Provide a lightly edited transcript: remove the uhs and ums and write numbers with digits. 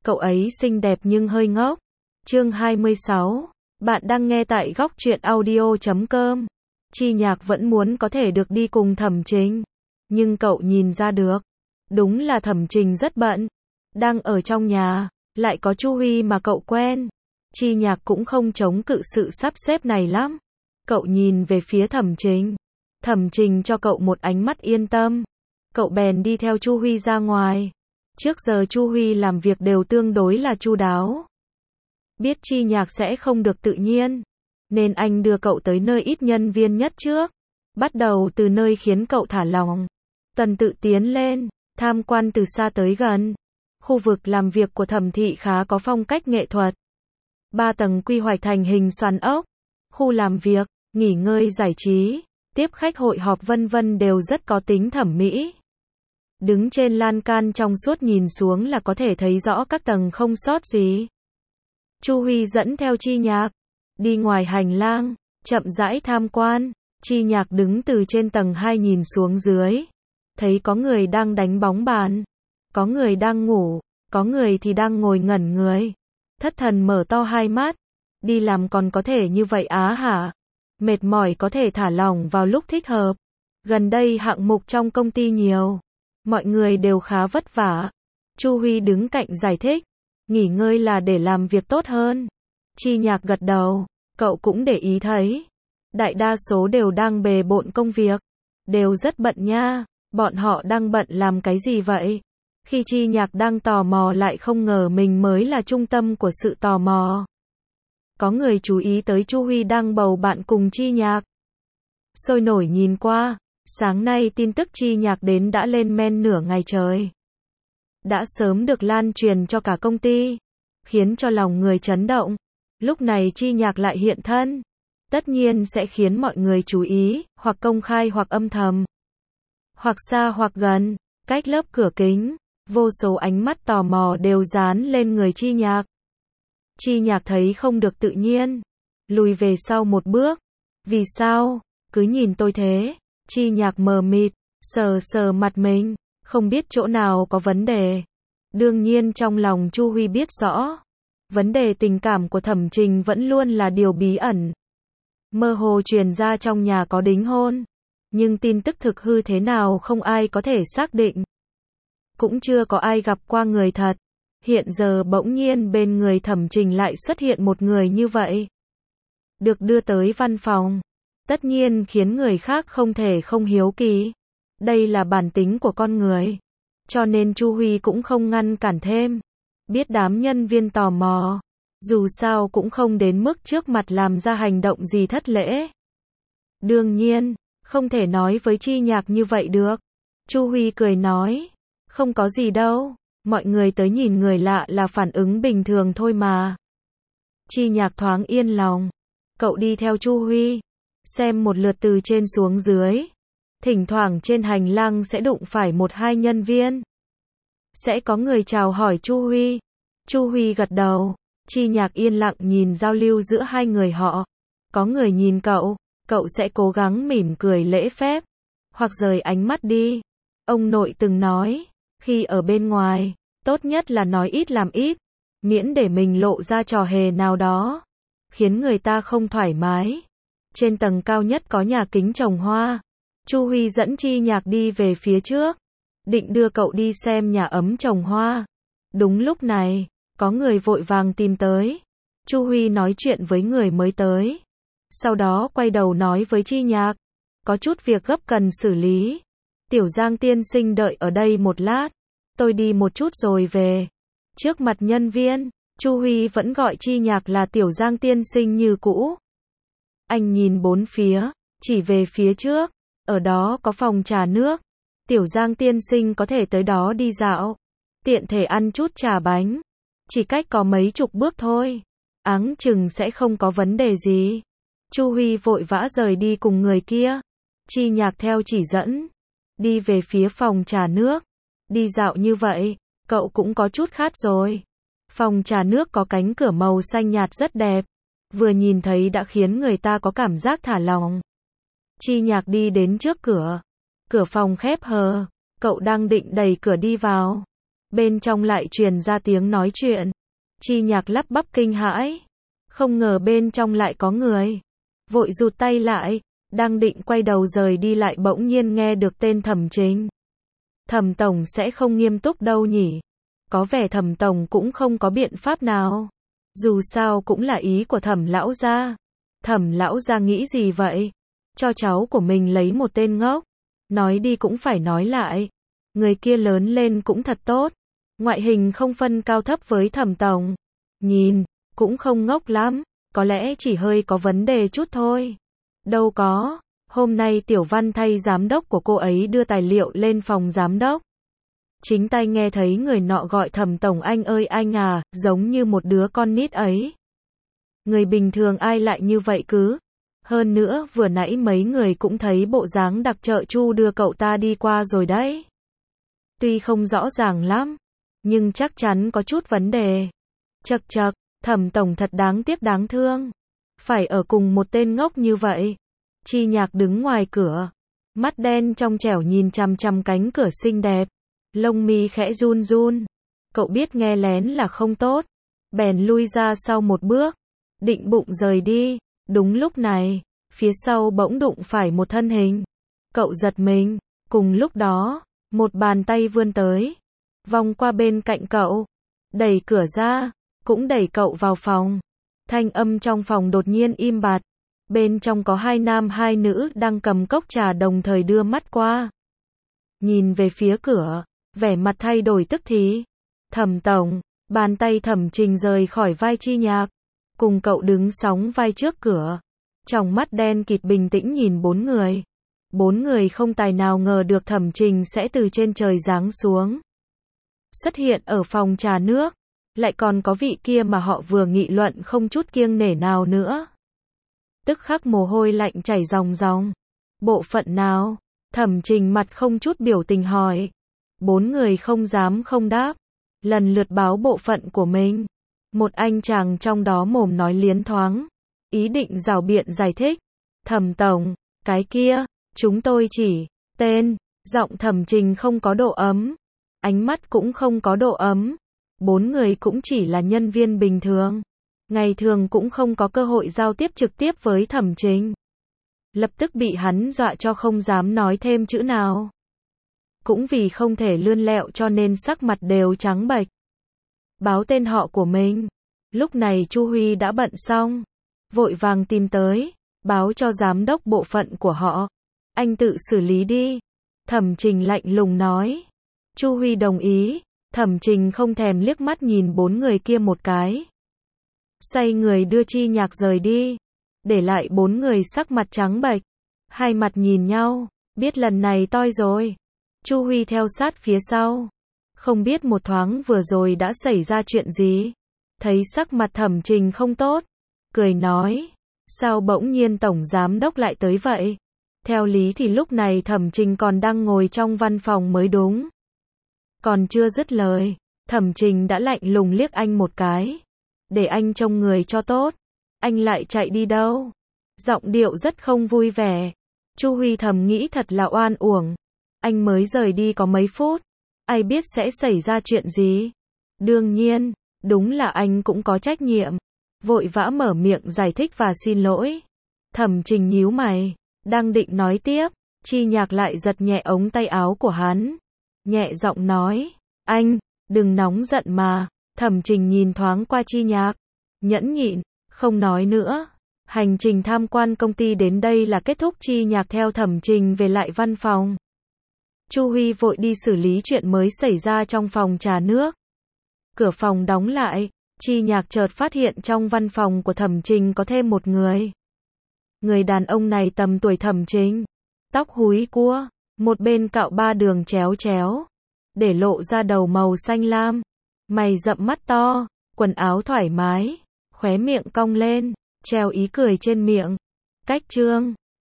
Cậu ấy xinh đẹp nhưng hơi ngốc. Chương 26. Bạn đang nghe tại góc truyện audio.com. Chi Nhạc vẫn muốn có thể được đi cùng Thẩm Trình. Nhưng cậu nhìn ra được. Đúng là Thẩm Trình rất bận. Đang ở trong nhà, lại có Chu Huy mà cậu quen. Chi Nhạc cũng không chống cự sự sắp xếp này lắm. Cậu nhìn về phía Thẩm Trình. Thẩm Trình cho cậu một ánh mắt yên tâm. Cậu bèn đi theo Chu Huy ra ngoài. Trước giờ Chu Huy làm việc đều tương đối là chu đáo. Biết Chi Nhạc sẽ không được tự nhiên, nên anh đưa cậu tới nơi ít nhân viên nhất trước. Bắt đầu từ nơi khiến cậu thả lỏng. Tuần tự tiến lên, tham quan từ xa tới gần. Khu vực làm việc của Thẩm thị khá có phong cách nghệ thuật. 3 tầng quy hoạch thành hình xoắn ốc. Khu làm việc, nghỉ ngơi giải trí, tiếp khách hội họp vân vân đều rất có tính thẩm mỹ. Đứng trên lan can trong suốt nhìn xuống là có thể thấy rõ các tầng không sót gì. Chu Huy dẫn theo Chi Nhạc, đi ngoài hành lang, chậm rãi tham quan. Chi Nhạc đứng từ trên tầng 2 nhìn xuống dưới. Thấy có người đang đánh bóng bàn, có người đang ngủ, có người thì đang ngồi ngẩn người. Thất thần mở to hai mắt. Đi làm còn có thể như vậy á hả? Mệt mỏi có thể thả lỏng vào lúc thích hợp. Gần đây hạng mục trong công ty nhiều. Mọi người đều khá vất vả. Chu Huy đứng cạnh giải thích. Nghỉ ngơi là để làm việc tốt hơn. Chi Nhạc gật đầu. Cậu cũng để ý thấy. Đại đa số đều đang bề bộn công việc. Đều rất bận nha. Bọn họ đang bận làm cái gì vậy? Khi Chi Nhạc đang tò mò lại không ngờ mình mới là trung tâm của sự tò mò. Có người chú ý tới Chu Huy đang bầu bạn cùng Chi Nhạc. Sôi nổi nhìn qua. Sáng nay tin tức Chi Nhạc đến đã lên men nửa ngày trời. Đã sớm được lan truyền cho cả công ty. Khiến cho lòng người chấn động. Lúc này Chi Nhạc lại hiện thân. Tất nhiên sẽ khiến mọi người chú ý, hoặc công khai hoặc âm thầm. Hoặc xa hoặc gần, cách lớp cửa kính. Vô số ánh mắt tò mò đều dán lên người Chi Nhạc. Chi Nhạc thấy không được tự nhiên. Lùi về sau một bước. Vì sao? Cứ nhìn tôi thế. Chi Nhạc mờ mịt, sờ sờ mặt mình, không biết chỗ nào có vấn đề. Đương nhiên trong lòng Chu Huy biết rõ. Vấn đề tình cảm của Thẩm Trình vẫn luôn là điều bí ẩn. Mơ hồ truyền ra trong nhà có đính hôn. Nhưng tin tức thực hư thế nào không ai có thể xác định. Cũng chưa có ai gặp qua người thật. Hiện giờ bỗng nhiên bên người Thẩm Trình lại xuất hiện một người như vậy. Được đưa tới văn phòng. Tất nhiên khiến người khác không thể không hiếu kỳ. Đây là bản tính của con người. Cho nên Chu Huy cũng không ngăn cản thêm. Biết đám nhân viên tò mò. Dù sao cũng không đến mức trước mặt làm ra hành động gì thất lễ. Đương nhiên, không thể nói với Chi Nhạc như vậy được. Chu Huy cười nói. Không có gì đâu. Mọi người tới nhìn người lạ là phản ứng bình thường thôi mà. Chi Nhạc thoáng yên lòng. Cậu đi theo Chu Huy. Xem một lượt từ trên xuống dưới. Thỉnh thoảng trên hành lang sẽ đụng phải một hai nhân viên. Sẽ có người chào hỏi Chu Huy. Chu Huy gật đầu. Chi Nhạc yên lặng nhìn giao lưu giữa hai người họ. Có người nhìn cậu, cậu sẽ cố gắng mỉm cười lễ phép. Hoặc rời ánh mắt đi. Ông nội từng nói, khi ở bên ngoài, tốt nhất là nói ít làm ít. Miễn để mình lộ ra trò hề nào đó. Khiến người ta không thoải mái. Trên tầng cao nhất có nhà kính trồng hoa. Chu Huy dẫn Chi Nhạc đi về phía trước. Định đưa cậu đi xem nhà ấm trồng hoa. Đúng lúc này, có người vội vàng tìm tới. Chu Huy nói chuyện với người mới tới. Sau đó quay đầu nói với Chi Nhạc. Có chút việc gấp cần xử lý. Tiểu Giang tiên sinh đợi ở đây một lát. Tôi đi một chút rồi về. Trước mặt nhân viên, Chu Huy vẫn gọi Chi Nhạc là Tiểu Giang tiên sinh như cũ. Anh nhìn bốn phía, chỉ về phía trước. Ở đó có phòng trà nước. Tiểu Giang tiên sinh có thể tới đó đi dạo. Tiện thể ăn chút trà bánh. Chỉ cách có mấy chục bước thôi. Áng chừng sẽ không có vấn đề gì. Chu Huy vội vã rời đi cùng người kia. Chi Nhạc theo chỉ dẫn. Đi về phía phòng trà nước. Đi dạo như vậy, cậu cũng có chút khát rồi. Phòng trà nước có cánh cửa màu xanh nhạt rất đẹp. Vừa nhìn thấy đã khiến người ta có cảm giác thả lỏng. Chi Nhạc đi đến trước cửa. Cửa phòng khép hờ. Cậu đang định đẩy cửa đi vào. bên trong lại truyền ra tiếng nói chuyện. Chi Nhạc lắp bắp kinh hãi, không ngờ bên trong lại có người. Vội rụt tay lại, đang định quay đầu rời đi lại bỗng nhiên nghe được tên Thẩm Trình. Thẩm tổng sẽ không nghiêm túc đâu nhỉ? Có vẻ Thẩm tổng cũng không có biện pháp nào. Dù sao cũng là ý của Thẩm lão gia. Thẩm lão gia nghĩ gì vậy? Cho cháu của mình lấy một tên ngốc. Nói đi cũng phải nói lại. Người kia lớn lên cũng thật tốt. Ngoại hình không phân cao thấp với Thẩm tổng. Nhìn, cũng không ngốc lắm. Có lẽ chỉ hơi có vấn đề chút thôi. Đâu có. Hôm nay Tiểu Văn thay giám đốc của cô ấy đưa tài liệu lên phòng giám đốc. Chính tay nghe thấy người nọ gọi Thẩm tổng anh ơi anh à, giống như một đứa con nít ấy. Người bình thường ai lại như vậy cứ. Hơn nữa vừa nãy mấy người cũng thấy bộ dáng đặc trợ Chu đưa cậu ta đi qua rồi đấy. Tuy không rõ ràng lắm, nhưng chắc chắn có chút vấn đề. Chậc chậc, Thẩm tổng thật đáng tiếc đáng thương. Phải ở cùng một tên ngốc như vậy. Chi Nhạc đứng ngoài cửa, mắt đen trong trẻo nhìn chằm chằm cánh cửa xinh đẹp, lông mi khẽ run run. Cậu biết nghe lén là không tốt, bèn lui ra sau một bước, định bụng rời đi. Đúng lúc này, phía sau bỗng đụng phải một thân hình. Cậu giật mình, cùng lúc đó, một bàn tay vươn tới, vòng qua bên cạnh cậu, đẩy cửa ra, cũng đẩy cậu vào phòng. Thanh âm trong phòng đột nhiên im bặt. Bên trong có hai nam hai nữ đang cầm cốc trà đồng thời đưa mắt qua. Nhìn về phía cửa, vẻ mặt thay đổi tức thì. Thẩm tổng, bàn tay Thẩm Trình rời khỏi vai Chi Nhạc, cùng cậu đứng sóng vai trước cửa. Trong mắt đen kịt bình tĩnh nhìn bốn người. Bốn người không tài nào ngờ được Thẩm Trình sẽ từ trên trời giáng xuống. Xuất hiện ở phòng trà nước. Lại còn có vị kia mà họ vừa nghị luận không chút kiêng nể nào nữa. Tức khắc mồ hôi lạnh chảy ròng ròng. Bộ phận nào? Thẩm Trình mặt không chút biểu tình hỏi. Bốn người không dám không đáp, lần lượt báo bộ phận của mình. Một anh chàng trong đó mồm nói liến thoáng, ý định rảo biện giải thích. Thẩm tổng, cái kia, chúng tôi chỉ, tên, giọng Thẩm Trình không có độ ấm, ánh mắt cũng không có độ ấm. Bốn người cũng chỉ là nhân viên bình thường, ngày thường cũng không có cơ hội giao tiếp trực tiếp với Thẩm Trình. Lập tức bị hắn dọa cho không dám nói thêm chữ nào. Cũng vì không thể lươn lẹo cho nên sắc mặt đều trắng bệch. Báo tên họ của mình. Lúc này Chu Huy đã bận xong, vội vàng tìm tới, báo cho giám đốc bộ phận của họ. Anh tự xử lý đi. Thẩm Trình lạnh lùng nói. Chu Huy đồng ý. Thẩm Trình không thèm liếc mắt nhìn bốn người kia một cái. Xoay người đưa Chi Nhạc rời đi. Để lại bốn người sắc mặt trắng bệch. Hai mặt nhìn nhau, biết lần này toi rồi. Chu Huy theo sát phía sau. Không biết một thoáng vừa rồi đã xảy ra chuyện gì. Thấy sắc mặt Thẩm Trình không tốt, cười nói. Sao bỗng nhiên tổng giám đốc lại tới vậy? Theo lý thì lúc này Thẩm Trình còn đang ngồi trong văn phòng mới đúng. Còn chưa dứt lời, Thẩm Trình đã lạnh lùng liếc anh một cái. Để anh trông người cho tốt. Anh lại chạy đi đâu? Giọng điệu rất không vui vẻ. Chu Huy thầm nghĩ thật là oan uổng. Anh mới rời đi có mấy phút. Ai biết sẽ xảy ra chuyện gì? Đương nhiên, đúng là anh cũng có trách nhiệm. Vội vã mở miệng giải thích và xin lỗi. Thẩm Trình nhíu mày, đang định nói tiếp, Chi Nhạc lại giật nhẹ ống tay áo của hắn. Nhẹ giọng nói, anh, đừng nóng giận mà. Thẩm Trình nhìn thoáng qua Chi Nhạc, nhẫn nhịn, không nói nữa. Hành trình tham quan công ty đến đây là kết thúc. Chi Nhạc theo Thẩm Trình về lại văn phòng. Chu Huy vội đi xử lý chuyện mới xảy ra trong phòng trà nước. Cửa phòng đóng lại, Chi Nhạc chợt phát hiện trong văn phòng của Thẩm Trình có thêm một người. Người đàn ông này tầm tuổi Thẩm Trình, tóc húi cua, một bên cạo ba đường chéo chéo, để lộ ra đầu màu xanh lam, mày rậm mắt to, quần áo thoải mái, khóe miệng cong lên, treo ý cười trên miệng. Cách chương